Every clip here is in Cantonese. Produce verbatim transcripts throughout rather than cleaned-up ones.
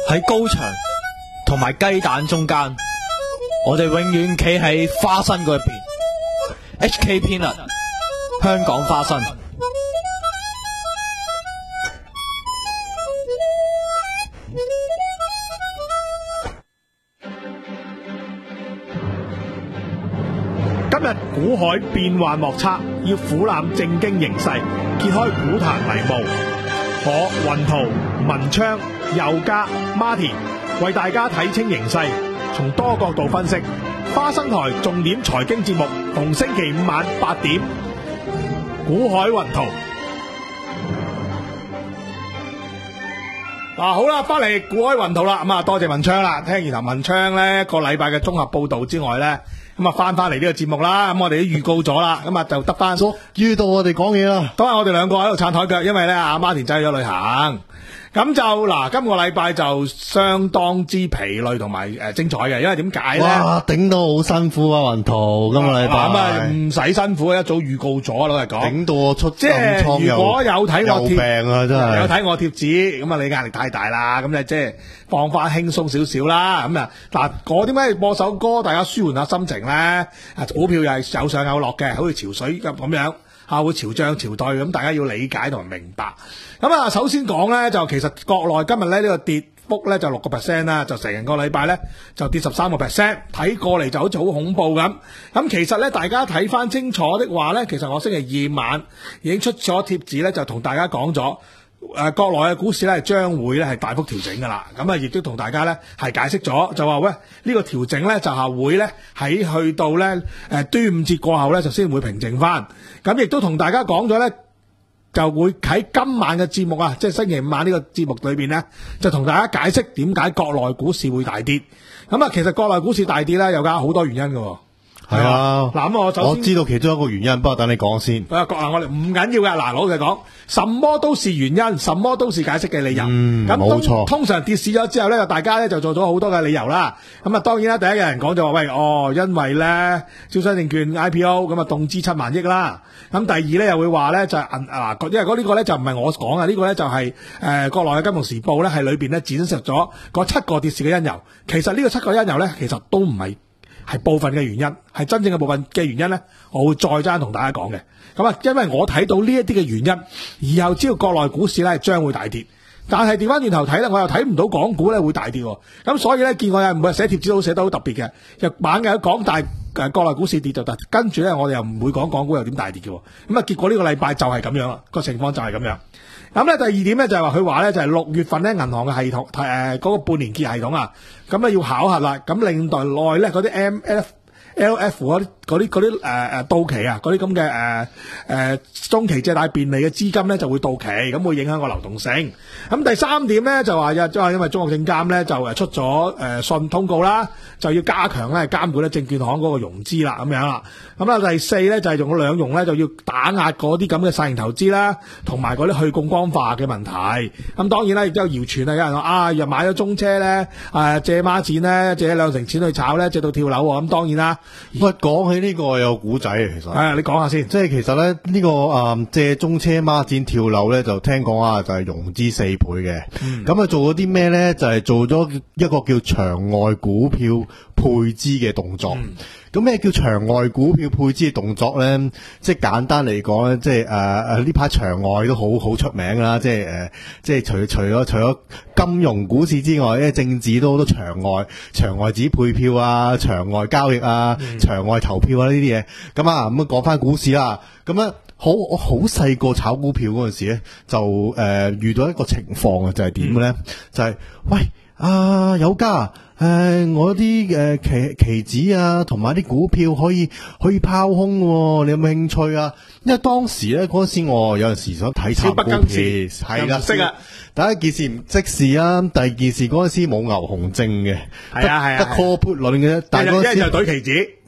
喺高牆同埋雞蛋中間，我哋永遠企喺花生嗰一邊。H K Peanut 香港花生。 今日股海變幻莫測，要俯瞰正經形勢，揭開股壇迷霧。我雲圖、文昌、佑嘉、Martin 為大家睇清形勢，從多角度分析。花生台重點財經節目，逢星期五晚八點，股海雲圖。嗱、啊，好啦，翻嚟股海雲圖啦，咁啊，多謝文昌啦。聽完頭文昌呢個禮拜嘅綜合報道之外呢，咁啊翻翻嚟呢個節目啦，咁我哋都預告咗啦，咁啊就得翻遇到我哋講嘢啦。 當日我哋兩個喺度撐台腳，因為咧阿 Martin 走咗旅行，咁就嗱今個禮拜就相當之疲累同埋誒精彩嘅，因為點解咧？ 哇，頂到好辛苦啊！雲圖今個禮拜咁啊唔使辛苦，一早預告咗老實講， 頂到我出即係如果有睇我貼病啊，真係有睇我貼紙，咁啊你壓力太大啦，咁你即係放翻輕鬆少少啦。咁啊嗱，我點解播首歌大家舒緩下心情咧？啊股票又係有上有落嘅，好似潮水咁咁樣。啊，會潮漲潮退，咁大家要理解同埋明白。咁啊，首先講咧，就其實國內今日咧呢個跌幅咧就六個 percent 啦，就成個禮拜咧就跌十三個 percent，睇過嚟就好似好恐怖咁。咁其實咧，大家睇翻清楚的話咧，其實我星期二晚已經出咗貼紙咧，就同大家講咗。誒、呃，國內嘅股市咧，將會咧係大幅調整噶啦，咁啊，亦都同大家咧係解釋咗，就話喂、這個、呢個調整咧就係會咧喺去到咧誒、呃、端午節過後咧就先會平靜翻，咁亦都同大家講咗咧，就會喺今晚嘅節目啊，即係星期五晚呢個節目裏邊咧，就同大家解釋點解國內股市會大跌。咁啊，其實國內股市大跌咧，有噶好多原因噶。 係啊， 嗱咁我首先我知道其中一個原因，不過等你講先。 啊，嗱我哋唔緊要噶，嗱老實講，什麼都是原因，什麼都是解釋嘅理由。 嗯， 咁冇錯。 通常跌市咗之後咧，大家咧就做咗好多嘅理由啦。咁啊，當然啦，第一個人講就話喂，哦，因為咧招商證券 I P O 咁啊，凍資七萬億啦。咁第二咧又會話咧就係銀嗱，因為嗰呢個咧就唔係我講啊，呢、這個咧就係、是、誒、呃、國內嘅金融時報咧係裏邊咧展示咗嗰七個跌市嘅因由。其實呢個七個因由咧，其實都唔係。係部分嘅原因，係真正嘅部分嘅原因咧，我會再爭同大家講嘅。咁啊，因為我睇到呢一啲嘅原因，以後知道國內股市咧將會大跌，但係調翻轉頭睇咧，我又睇唔到港股咧會大跌。咁所以咧，見我又唔會寫貼紙都寫得好特別嘅，日晚嘅講大誒國內股市跌就得，跟住咧我哋又唔會講港股又點大跌嘅。咁啊，結果呢個禮拜就係咁樣啦，個情況就係咁樣。咁咧第二點咧就係話佢話咧就係六月份咧銀行嘅系統誒嗰個半年結系統啊，咁咧要考核啦，咁令到內咧嗰啲 M F L F 嗰啲嗰啲嗰啲誒誒到期啊，嗰啲咁嘅誒誒中期借貸便利嘅資金咧就會到期，咁會影響個流動性。咁第三點咧就話又即係因為中國證監咧就誒出咗誒信通告啦，就要加強咧監管咧證券行嗰個融資啦，咁樣啦。咁啊第四咧就係用兩融咧就要打壓嗰啲咁嘅細型投資啦，同埋嗰啲去槓桿化嘅問題。咁當然啦，亦都有謠傳啊，有人話啊又買咗中車咧誒借孖展咧借兩成錢去炒咧借到跳樓喎。咁當然啦。 喂，講起呢個有古仔啊，其實係啊，你講下先。 即係其實咧呢、這個誒、嗯、借中車孖展跳樓咧，就聽講啊，就係融資四倍嘅。咁啊、嗯、做咗啲咩咧？就係、是、做咗一個叫場外股票配資嘅動作。咁咩、嗯、叫場外股票配資嘅動作咧？即係簡單嚟講咧，即係誒誒呢排場外都好好出名啦。即係誒、呃，即係除除咗除咗金融股市之外，咧政治都好多場外場外指配票啊，場外交易啊。嗯、場外投票啊呢啲嘢，咁啊咁啊講翻股市啦，咁啊好我好細個炒股票嗰陣時咧，就誒、呃、遇到一個情況啊，就係點嘅咧？嗯、就係、是、喂啊有家誒、呃、我啲誒、呃、期期指啊，同埋啲股票可以可以拋空嘅，你有冇興趣啊？因為當時咧嗰陣時我有陣時想睇炒股票，係啦，識啊。第一件事唔識事啊，第二件事嗰陣時冇牛熊證嘅，係啊係啊，得 call put 輪嘅啫。但係嗰陣時就懟期指，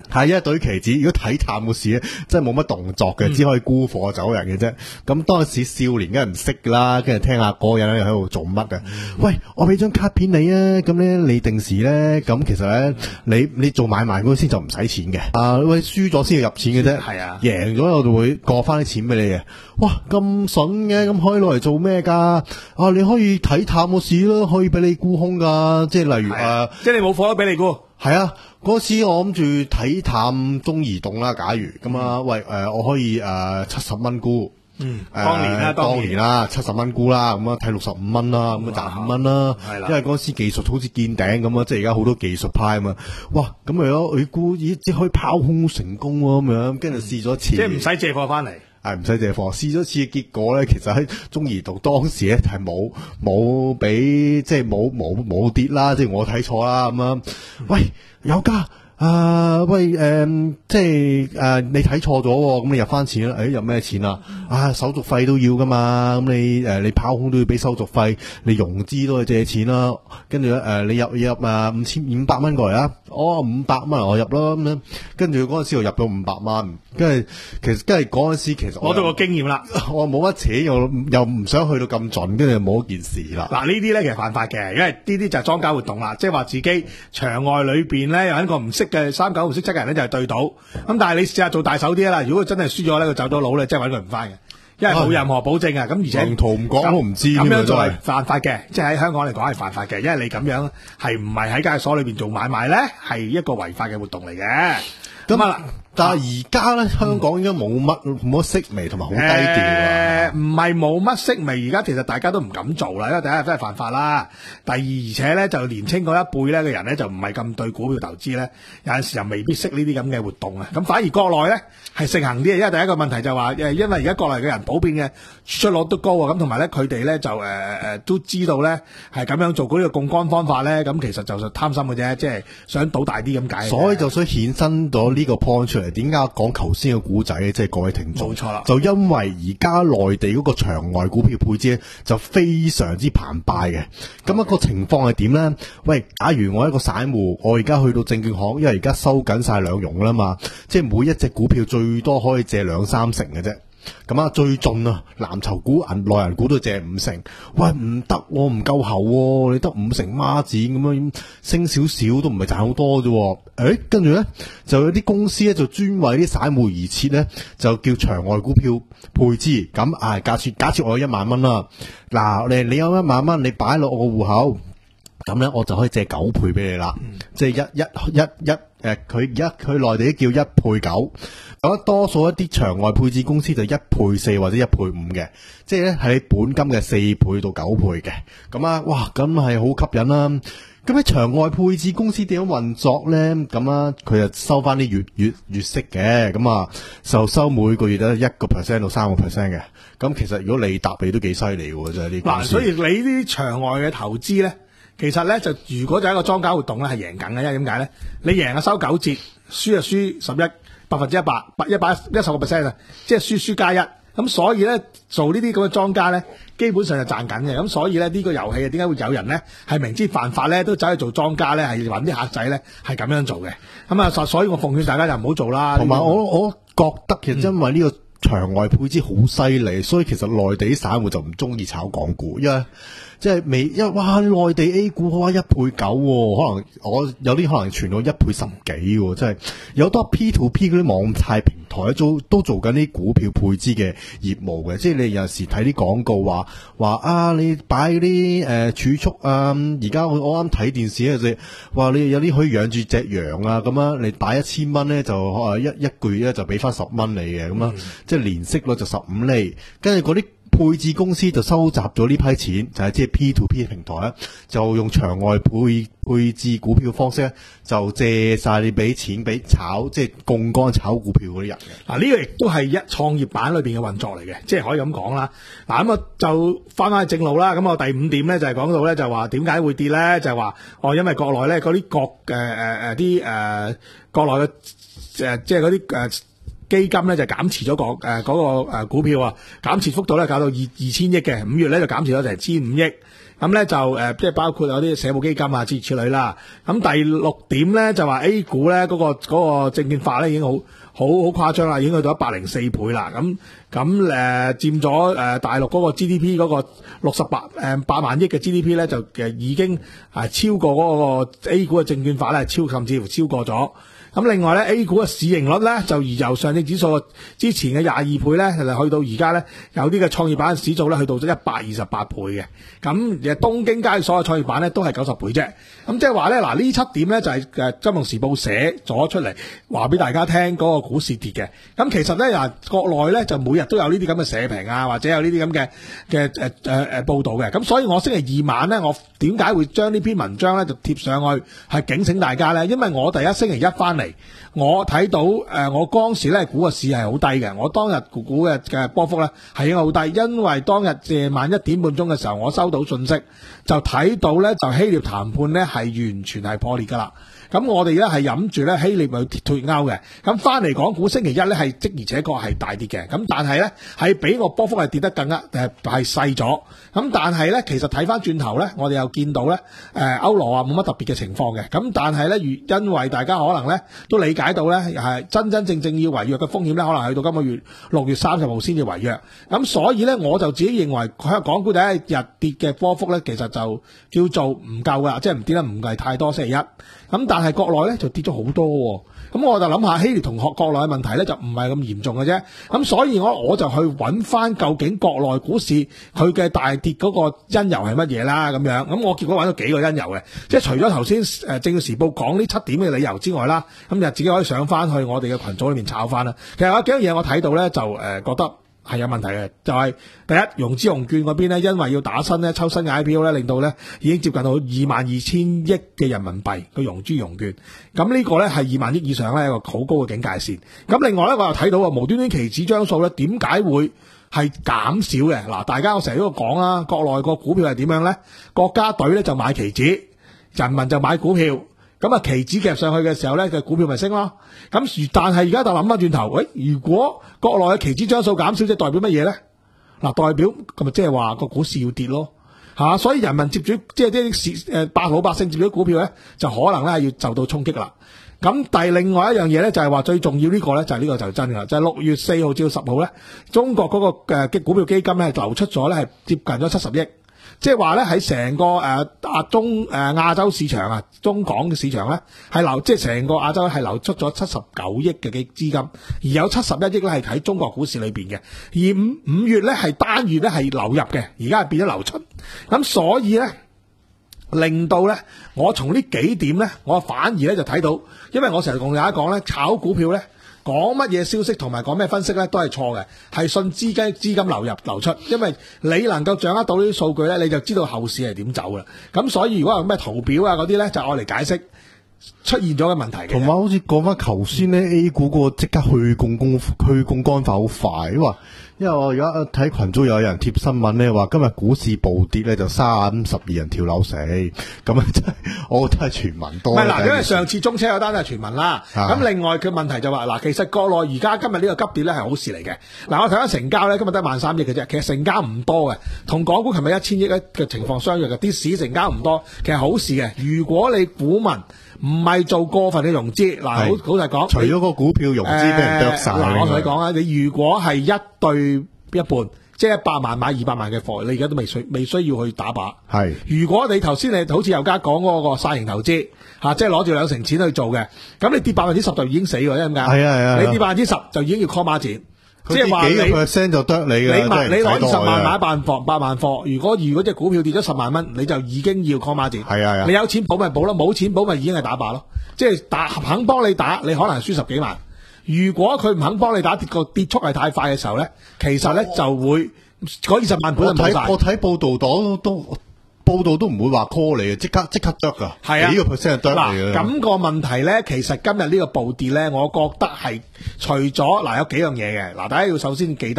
係一對棋子，如果睇淡個市咧，真係冇乜動作嘅，只可以沽貨走人嘅啫。咁當時少年梗係唔識噶啦，跟住聽下嗰個人喺度做乜嘅。喂，我俾張卡片你啊，咁咧你定時咧，咁其實咧你你做買賣嗰陣先就唔使錢嘅。啊，喂，輸咗先要入錢嘅啫， 係啊， 贏咗我就會過翻啲錢俾你嘅。哇，咁筍嘅，咁可以攞嚟做咩噶？啊，你可以睇淡個市咯，可以俾你沽空噶，即係例如誒， 即係你冇貨都俾你沽。 係啊，嗰時我諗住睇淡中移動啦，假如咁啊，喂誒，我可以誒七十蚊沽。 嗯， 誒當年啦， 當年啦，七十蚊沽啦，咁啊睇六十五蚊啦，咁啊賺五蚊啦， 係啦因為嗰時技術好似見頂咁啊，即係而家好多技術派啊嘛，哇，咁咪咯，佢沽咦，即係可以拋空成功喎咁樣，跟住試咗一次， 即係唔使借貨翻嚟。 係唔使借貨，試咗次嘅結果咧，其實喺中移動當時咧係冇冇俾即係冇冇冇跌啦，即係我睇錯啦咁樣，喂有加。啊喂，誒、呃，即係誒、呃，你睇錯咗，咁你入翻錢啦？誒、哎，入咩錢啊？啊，手續費都要噶嘛，咁你誒、呃，你拋空都要俾手續費，你融資都係借錢啦。跟住咧，誒，你入入啊五千五百蚊過嚟啊，哦，五百蚊我入咯咁樣。跟住嗰陣時我入咗五百蚊，跟住其實跟住嗰陣時其實攞到個經驗啦， 我冇乜錢，又又唔想去到咁盡，跟住冇一件事啦。 嗱呢啲咧其實犯法嘅，因為呢啲就係莊家活動啦，即係話自己場外裏邊咧有一個唔識嘅三九唔識七嘅人咧就係對賭，咁但係你試下做大手啲啦，如果佢真係輸咗咧，佢走咗佬咧，即係揾佢唔翻嘅，因為冇任何保證啊，咁而且長途唔講我唔知， 咁樣做係係犯法嘅，即係喺香港嚟講係犯法嘅，因為你咁樣係唔係喺交易所裏邊做買賣咧，係一個違法嘅活動嚟嘅。咁啊， 但係而家咧，香港應該冇乜冇乜色味，同埋好低調啊。 誒，唔係冇乜色味，而家其實大家都唔敢做啦，因為第一真係犯法啦，第二而且咧就年青嗰一輩咧嘅人咧就唔係咁對股票投資咧，有陣時又未必識呢啲咁嘅活動啊。咁反而國內咧係盛行啲，因為第一個問題就話誒，因為而家國內嘅人普遍嘅出率都高啊，咁同埋咧佢哋咧就誒誒都知道咧係咁樣做嗰啲槓桿方法咧，咁其實就係貪心嘅啫，即係想賭大啲咁解。 所以就想衍生咗呢個 point 出嚟，點解我講頭先嘅古仔咧？即係各位聽眾， 冇錯啦， 就因為而家內地嗰個場外股票配置咧，就非常之澎湃嘅。咁、okay. 一個情況係點咧？喂，假如我一個散戶，我而家去到證券行，因為而家收緊晒兩融啦嘛，即係每一隻股票最多可以借兩三成嘅啫。咁啊，最盡啊，藍籌股、銀內銀股都借五成，喂唔得，我唔夠厚喎，你得五成孖展咁樣升少少都唔係賺好多啫。誒，跟住咧就有啲公司咧就專為啲散戶而設咧，就叫場外股票配置。咁啊，假設假設我有一萬蚊啦，嗱，你你有一萬蚊，你擺落我個戶口，咁咧我就可以借九倍俾你啦，嗯、即係一一一一誒，佢而家佢內地叫一倍九。咁多數一啲場外配置公司就一倍四或者一倍五嘅，即係咧係你本金嘅四倍到九倍嘅。咁啊，哇，咁係好吸引啦。咁喺場外配置公司點樣運作咧？咁啊，佢就收翻啲月月月息嘅，咁啊就收每個月都一個 percent 到三個 percent 嘅。咁其實如果你答你都幾犀利喎，真係呢啲。 嗱，所以你呢啲場外嘅投資咧，其實咧就如果就係一個莊家活動咧，係贏緊嘅，因為點解咧？你贏啊收九折，輸啊輸十一。百分之一百，百一百一十個 percent 啊，即係輸輸加一，咁所以咧做呢啲咁嘅莊家咧，基本上就賺緊嘅，咁所以咧呢個遊戲啊，點解會有人咧係明知犯法咧都走去做莊家咧，係揾啲客仔咧係咁樣做嘅，咁啊，所以我奉勸大家就唔好做啦。同埋我我覺得其實因為呢個場外配置好犀利，所以其實內地啲散戶就唔中意炒港股，因為即係未，因為哇，內地 A 股哇一倍九，可能我有啲可能傳到一倍十幾，即係有好多 P to P 嗰啲網貸平台做都做緊啲股票配資嘅業務嘅，即係你有時睇啲廣告話話啊，你擺啲誒儲蓄啊，而家我我啱睇電視咧就話你有啲可以養住隻羊啊，咁樣你擺一千蚊咧就誒一一個月咧就俾翻十蚊你嘅，咁樣、嗯、即係年息率就十五厘，跟住嗰啲配置公司就收集咗呢批錢，就係即係 P to P 平台咧，就用場外配配置股票方式咧，就借晒你俾錢俾炒，即係槓桿炒股票嗰啲人嘅。嗱，呢個亦都係一創業板裏邊嘅運作嚟嘅，即係可以咁講啦。嗱，咁啊就翻翻去正路啦。咁我第五點咧就係講到咧就話點解會跌咧，就係話哦，因為國內咧嗰啲國誒誒誒啲誒國內嘅誒即係嗰啲誒。 基金咧就減持咗個誒嗰個誒股票啊，減持幅度咧搞到二二千億嘅，五月咧就減持咗成千五億。咁咧就誒，即係包括有啲社保基金啊，諸如此類啦。咁第六點咧就話 A 股咧嗰個嗰個證券化咧已經好好好誇張啦，已經去到一百零四倍啦。咁咁誒佔咗誒大陸嗰個 G D P 嗰個六十八誒八萬億嘅 G D P 咧，就誒已經係超過嗰個 A 股嘅證券化咧，超甚至乎超過咗。咁另外咧 A 股嘅市盈率咧就由上證指數之前嘅廿二倍咧，去到而家咧有啲嘅創業板指數咧去到咗一百二十八倍嘅。咁誒東京交易所嘅創業板咧都係九十倍啫。咁即係話咧嗱呢七點咧就係誒金融時報寫咗出嚟話俾大家聽嗰個股市跌嘅。咁其實咧嗱國內咧就每日都有呢啲咁嘅社評啊，或者有呢啲咁嘅嘅誒誒誒報導嘅。咁所以我星期二晚咧，我點解會將呢篇文章咧就貼上去係警醒大家咧？因為我第一星期一翻嚟，我睇到誒、呃、我當時咧估個市係好低嘅，我當日估估嘅嘅波幅咧係應該好低，因為當日夜晚一點半鐘嘅時候，我收到信息就睇到咧就希臘談判咧係完全係破裂噶啦。咁我哋咧係諗住咧希臘去脱歐嘅，咁翻嚟港股星期一咧係即而且確係大跌嘅，咁但係咧係比個波幅係跌得更加誒係細咗，咁但係咧其實睇翻轉頭咧，我哋又見到咧誒歐羅啊冇乜特別嘅情況嘅，咁但係咧如因為大家可能咧都理解到咧係真真正正要違約嘅風險咧，可能去到今個月六月三十號先至違約，咁所以咧我就自己認為香港股第一日跌嘅波幅咧，其實就叫做唔夠噶，即係唔跌得唔係太多星期一。咁但係國內咧就跌咗好多喎，咁我就諗下希臘同學國內嘅問題咧就唔係咁嚴重嘅啫，咁所以我我就去揾翻究竟國內股市佢嘅大跌嗰個因由係乜嘢啦咁樣，咁我結果揾到幾個因由嘅，即係除咗頭先誒證券時報講呢七點嘅理由之外啦，咁就自己可以上翻去我哋嘅群組裏面炒翻啦。其實有幾樣嘢我睇到咧就誒、呃、覺得係有問題嘅，就係、是、第一融資融券嗰邊咧，因為要打新咧抽新嘅 I P O 咧，令到咧已經接近到二萬二千億嘅人民幣嘅融資融券，咁呢個咧係二萬億以上咧一個好高嘅警戒線。咁另外咧我又睇到啊無端端期指張數咧點解會係減少嘅？嗱，大家我成日都講啦，國內個股票係點樣咧？國家隊咧就買期指，人民就買股票。咁啊，期指夾上去嘅時候咧，嘅股票咪升咯。咁但係而家就諗翻轉頭，喂，如果國內嘅期指張數減少，即係代表乜嘢咧？嗱，代表咁咪即係話個股市要跌咯，吓，所以人民接住即係啲市誒百老百姓接住啲股票咧，就可能咧係要受到衝擊啦。咁但係另外一樣嘢咧，就係話最重要呢個咧，就係呢個就真噶，就係六月四號至到十號咧，中國嗰個誒股票基金咧係流出咗咧係接近咗七十億。即係話咧喺成個誒亞、呃、中誒亞、呃、洲市場啊，中港嘅市場咧係流，即係成個亞洲係流出咗七十九億嘅嘅資金，而有七十一億咧係喺中國股市裏邊嘅，而五五月咧係單月咧係流入嘅，而家係變咗流出，咁所以咧令到咧我從呢幾點咧，我反而咧就睇到，因為我成日同大家講咧，炒股票咧。講乜嘢消息同埋講咩分析咧，都係錯嘅，係信資金資金流入流出，因為你能夠掌握到呢啲數據咧，你就知道後市係點走噶啦。咁所以如果有咩圖表啊嗰啲咧，就愛嚟解釋出現咗嘅問題嘅。 同埋好似講翻頭先咧 A 股嗰個即刻去槓桿去槓桿化好快，因為因為我而家睇群組有人貼新聞咧，話今日股市暴跌咧就三十二人跳樓死，咁啊真係我覺得係傳聞多。唔係嗱，因為上次中車有單係傳聞啦，咁另外嘅問題就話嗱，其實國內而家今日呢個急跌咧係好事嚟嘅。嗱，我睇翻成交咧，今日得萬三億嘅啫，其實成交唔多嘅，同港股琴日一千億咧嘅情況相若嘅，啲市成交唔多，其實好事嘅。如果你股民唔係做過分嘅融資，嗱，好好實講， 除咗個股票融資俾人剁晒， 嗱、呃，我同你講啊，你如果係一對一半，即係一百萬買二百萬嘅貨，你而家都未需未需要去打靶。係，如果你頭先你好似尤家講嗰個曬型投資吓、啊，即係攞住兩成錢去做嘅，咁你跌百分之十就已經死喎，因為點解？係啊係啊，你跌百分之十就已經要 call 孖展。即係話你幾個 percent 就剁你嘅，你買你攞十萬買一萬貨，八萬貨。如果如果隻股票跌咗十萬蚊，你就已經要 call 孖展。係啊，你有錢保咪保咯，冇錢保咪已經係打靶咯。即係打肯幫你打，你可能係輸十幾萬。如果佢唔肯幫你打，跌個跌速係太快嘅時候咧，其實咧就會嗰二十萬本就冇晒。 我睇報道黨都報道都唔會話 call 你嘅，即刻即刻剁噶，係啊，幾個 percent 剁你嘅。 嗱，咁個問題咧，其實今日呢個暴跌咧，我覺得係除咗嗱有幾樣嘢嘅，嗱，大家要首先記得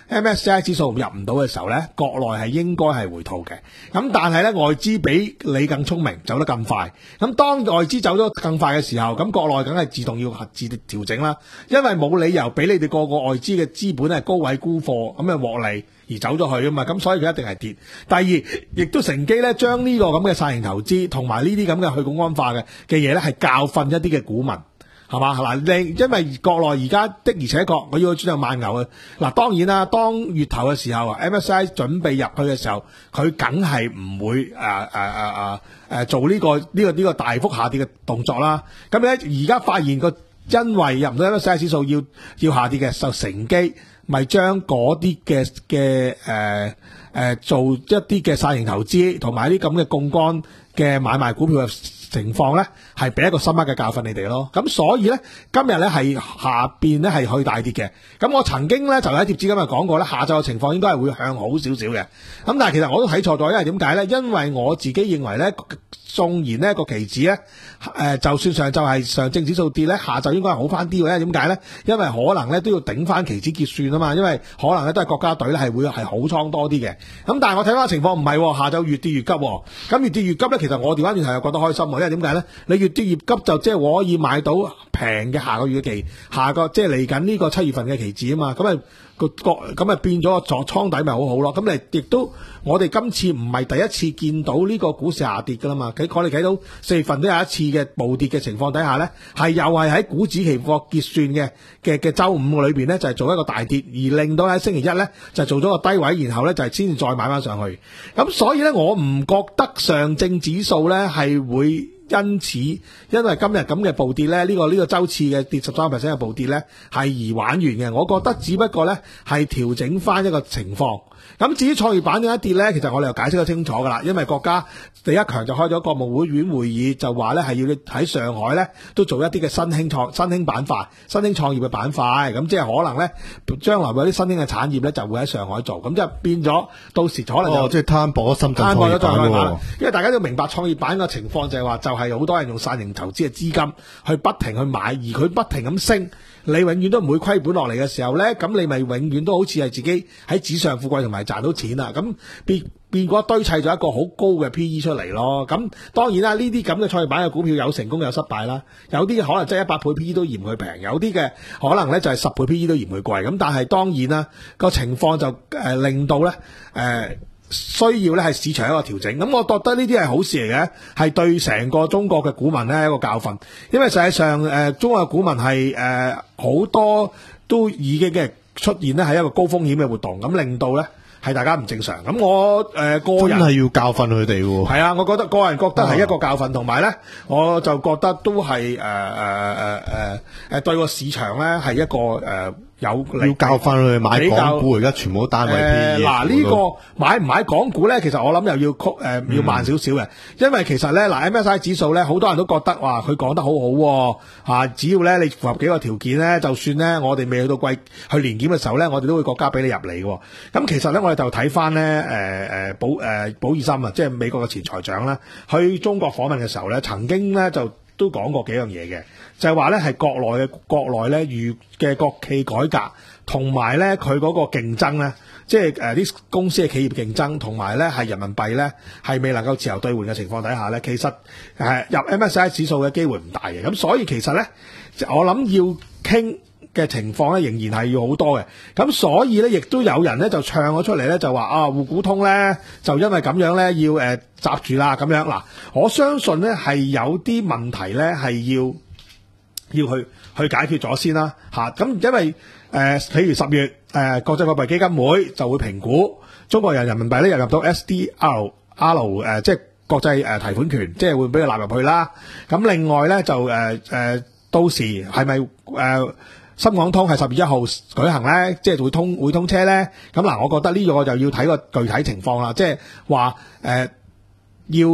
M S C I 指數入唔到嘅時候咧，國內係應該係回吐嘅。咁但係咧，外資比你更聰明，走得更快。咁當外資走咗更快嘅時候，咁國內梗係自動要自調整啦。因為冇理由俾你哋個個外資嘅資本係高位沽貨咁嘅獲利而走咗去啊嘛。咁所以佢一定係跌。第二，亦都乘機咧將呢個咁嘅曬型投資同埋呢啲咁嘅去槓桿化嘅嘅嘢咧，係教訓一啲嘅股民。係嘛？嗱，你因為國內而家的而且確，我要去轉向慢牛嘅。嗱，當然啦，當月頭嘅時候啊 ，M S C I 準備入去嘅時候，佢梗係唔會誒誒誒誒誒做呢、呢個呢、呢個呢、呢個大幅下跌嘅動作啦。咁咧，而家發現個因為入唔到 M S C I 指數要要下跌嘅，就乘機咪將嗰啲嘅嘅誒誒做一啲嘅曬型投資同埋啲咁嘅槓桿嘅買賣股票嘅情況咧，係俾一個深刻嘅教訓你哋咯。咁所以咧，今日咧係下邊咧係去大跌嘅。咁我曾經咧就喺貼紙今日講過咧，下晝嘅情況應該係會向好少少嘅。咁但係其實我都睇錯咗，因為點解咧？因為我自己認為咧，縱然呢個期指咧，誒、呃、就算上晝係上證指數跌咧，下晝應該係好翻啲嘅。因為點解咧？因為可能咧都要頂翻期指結算啊嘛。因為可能咧都係國家隊咧係會係好倉多啲嘅。咁但係我睇翻情況唔係，下晝越跌越急。咁越跌越急咧，其實我調翻轉頭又覺得開心。因為點解咧？你越跌越急就即係可以買到平嘅下個月嘅期，下個即係嚟緊呢個七月份嘅期指啊嘛。咁啊個個咁啊變咗個座倉底咪好好咯。咁你亦都我哋今次唔係第一次見到呢個股市下跌噶啦嘛。佢我哋睇到四月份都有一次嘅暴跌嘅情況底下咧，係又係喺股指期貨結算嘅嘅嘅週五裏邊咧，就係做一個大跌，而令到喺星期一咧就做咗個低位，然後咧就係先至再買翻上去。咁所以咧，我唔覺得上證指數咧係會。因此，因為今日咁嘅暴跌咧，呢、這個呢、這個週次嘅跌十三 percent 嘅暴跌咧，係而玩完嘅。我覺得只不過咧係調整翻一個情況。咁至於創業板點解跌咧，其實我哋又解釋得清楚㗎啦。因為國家第一強就開咗國務會院會議，就話咧係要喺上海咧都做一啲嘅新興創新興板塊、新興創業嘅板塊。咁即係可能咧將來有啲新興嘅產業咧就會喺上海做。咁即係變咗到時可能就、 哦、即係攤薄深圳創業板喎。 因為大家都明白創業板嘅情況就係話就係好多人用散型投資嘅資金去不停去買，而佢不停咁升，你永遠都唔會虧本落嚟嘅時候咧，咁你咪永遠都好似係自己喺紙上富貴同埋賺到錢啦。咁變變過堆砌咗一個好高嘅 P E 出嚟咯。咁當然啦，呢啲咁嘅創業板嘅股票有成功有失敗啦。有啲可能真係一百倍 P E 都嫌佢平，有啲嘅可能咧就係十倍 P E 都嫌佢貴。咁但係當然啦，個情況就誒、呃、令到咧誒。呃需要咧係市場一個調整，咁我覺得呢啲係好事嚟嘅，係對成個中國嘅股民咧一個教訓。因為實際上誒、呃，中國嘅股民係誒好多都已經嘅出現咧係一個高風險嘅活動，咁令到咧係大家唔正常。咁我誒、呃、個人真係要教訓佢哋喎。 係啊，我覺得個人覺得係一個教訓，同埋咧我就覺得都係誒誒誒誒誒對個市場咧係一個誒。呃有要教翻佢買港股，而家全部都單位 P E。 嗱、呃、呢、這個買唔買港股咧，其實我諗又要曲誒、呃嗯、要慢少少嘅，因為其實咧嗱 M S C I 指數咧，好多人都覺得話佢講得好好嚇、啊，只要咧你符合幾個條件咧，就算咧我哋未去到季去年檢嘅時候咧，我哋都會國家俾你入嚟嘅。咁其實咧我哋就睇翻咧誒誒保誒、呃、保爾森啊，即係美國嘅前財長咧，去中國訪問嘅時候咧，曾經咧就都講過幾樣嘢嘅。就係話咧，係國內嘅國內咧，預嘅國企改革，同埋咧佢嗰個競爭咧，即係誒啲公司嘅企業競爭，同埋咧係人民幣咧係未能夠自由兌換嘅情況底下咧，其實誒入 M S C I 指數嘅機會唔大嘅。咁所以其實咧，我諗要傾嘅情況咧，仍然係要好多嘅。咁所以咧，亦都有人咧就唱咗出嚟咧，就話啊，滬股通咧就因為咁樣咧要誒閘住啦咁樣。嗱，我相信咧係有啲問題咧係要。要去去解決咗先啦，嚇咁因為誒、呃，譬如十月誒、呃、國際貨幣基金會就會評估中國人人民幣咧入入到 S D R R 誒、呃，即係國際誒、呃、提款權，即係會俾佢納入去啦。咁另外咧就誒誒、呃呃，到時係咪誒深港通係十月一號舉行咧？即係會通會通車咧？咁嗱，我覺得呢個就要睇個具體情況啦，即係話誒要。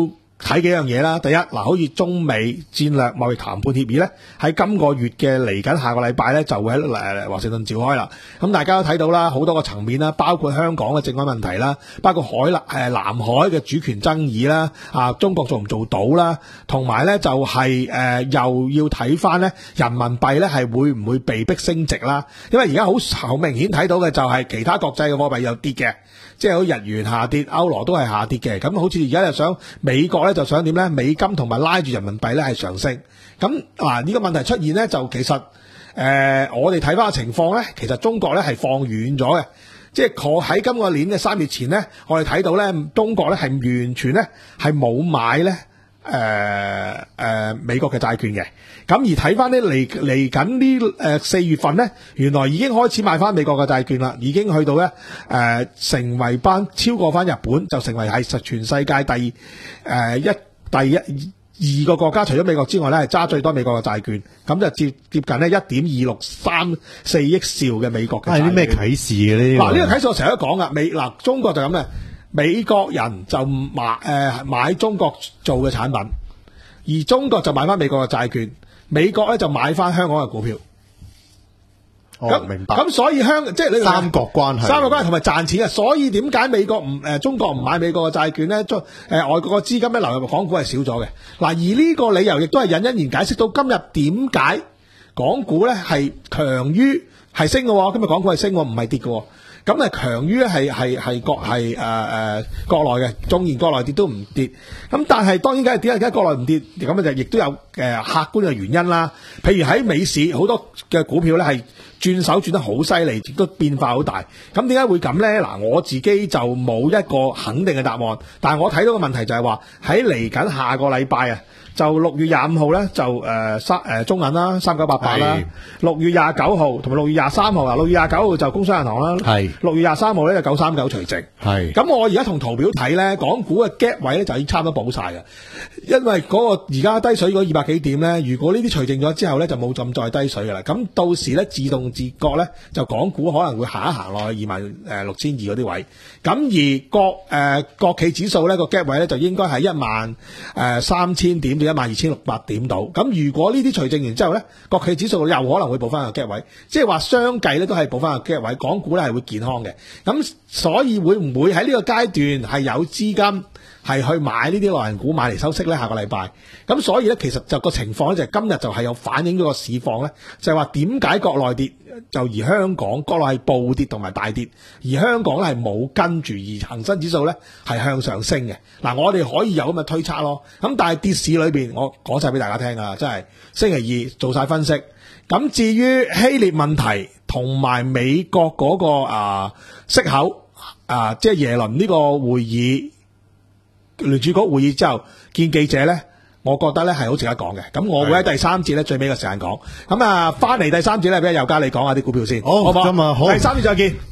睇幾樣嘢啦。第一，嗱，好似中美戰略貿易談判協議咧，喺今個月嘅嚟緊下個禮拜咧就會喺誒華盛頓召開啦。咁大家都睇到啦，好多個層面啦，包括香港嘅政安問題啦，包括海南誒南海嘅主權爭議啦，啊中國做唔做到啦，同埋咧就係、是、誒、呃、又要睇翻咧人民幣咧係會唔會被逼升值啦？因為而家好好明顯睇到嘅就係其他國際嘅貨幣又跌嘅。即係好似日元下跌，歐羅都係下跌嘅。咁好似而家又想美國咧就想點咧？美金同埋拉住人民幣咧係上升。咁嗱呢個問題出現咧，就其實誒、呃、我哋睇翻個情況咧，其實中國咧係放軟咗嘅。即係我喺今個年嘅三月前咧，我哋睇到咧中國咧係完全咧係冇買咧誒誒美國嘅債券嘅。咁而睇翻呢嚟嚟緊呢誒四月份咧，原來已經開始買翻美國嘅債券啦，已經去到咧誒、呃、成為班超過翻日本，就成為係全世界第誒、呃、一第一二個國家，除咗美國之外咧係揸最多美國嘅債券，咁就接接近咧一點二六三四億兆嘅美國嘅債券。係啲咩啟示嘅呢？ 嗱，呢個啟示我成日都講噶，美嗱中國就咁嘅，美國人就買誒、呃、買中國做嘅產品，而中國就買翻美國嘅債券。美國咧就買翻香港嘅股票， 哦， 咁明白。 咁所以香即係呢個三角關係， 三角關係同埋賺錢嘅。所以點解美國唔誒中國唔買美國嘅債券咧？中誒、呃、外國嘅資金咧流入港股係少咗嘅。嗱，而呢個理由亦都係引因而解釋到今日點解港股咧係強於係升嘅。今日港股係升，唔係跌嘅。咁啊強於係係係國係誒誒國內嘅，縱然國內跌都唔跌。咁但係當然梗係點解而家國內唔跌？咁就亦都有誒、呃、客觀嘅原因啦。譬如喺美市好多嘅股票咧係轉手轉得好犀利，亦都變化好大。咁點解會咁咧？嗱，我自己就冇一個肯定嘅答案。但係我睇到嘅問題就係話喺嚟緊下個禮拜啊。就六月廿五號咧，就誒三誒中銀啦，三九八八啦。六月廿九號同埋六月廿三號啊，六月廿九號就工商銀行啦。係六月廿三號咧就九三九除淨。係咁，我而家同圖表睇咧，港股嘅 gap 位咧就已經差唔多補晒嘅，因為嗰個而家低水嗰二百幾點咧，如果呢啲除淨咗之後咧，就冇咁再低水噶啦。咁到時咧自動自覺咧，就港股可能會行一行落去二萬誒六千二嗰啲位。咁而國誒、呃、國企指數咧個 gap 位咧就應該係一萬誒三千點。一萬二千六百點到，咁如果呢啲除淨完之後咧，國企指數又可能會補翻個 gap 位，即係話相繼咧都係補翻個 gap 位，港股咧係會健康嘅。咁所以會唔會喺呢個階段係有資金係去買呢啲內銀股買嚟收息咧？下個禮拜，咁所以咧其實就個情況咧就係今日就係有反映咗個市況咧，就係話點解國內跌就而香港國內係暴跌同埋大跌，而香港咧係冇跟住，而恒生指數咧係向上升嘅。嗱，我哋可以有咁嘅推測咯。咁但係跌市裏邊，我講晒俾大家聽啊，真係星期二做晒分析。咁至於希臘問題同埋美國嗰、那個啊息口啊，即係耶倫呢個會議聯儲局會議之後見記者咧，我覺得咧係好值得講嘅。咁我會喺第三節咧最尾嘅時間講。咁啊，翻嚟第三節咧，俾阿尤嘉你講下啲股票先。好，好唔好？好，第三節再見。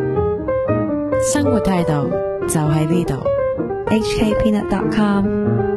生活態度就喺呢度。H K Peanut dot com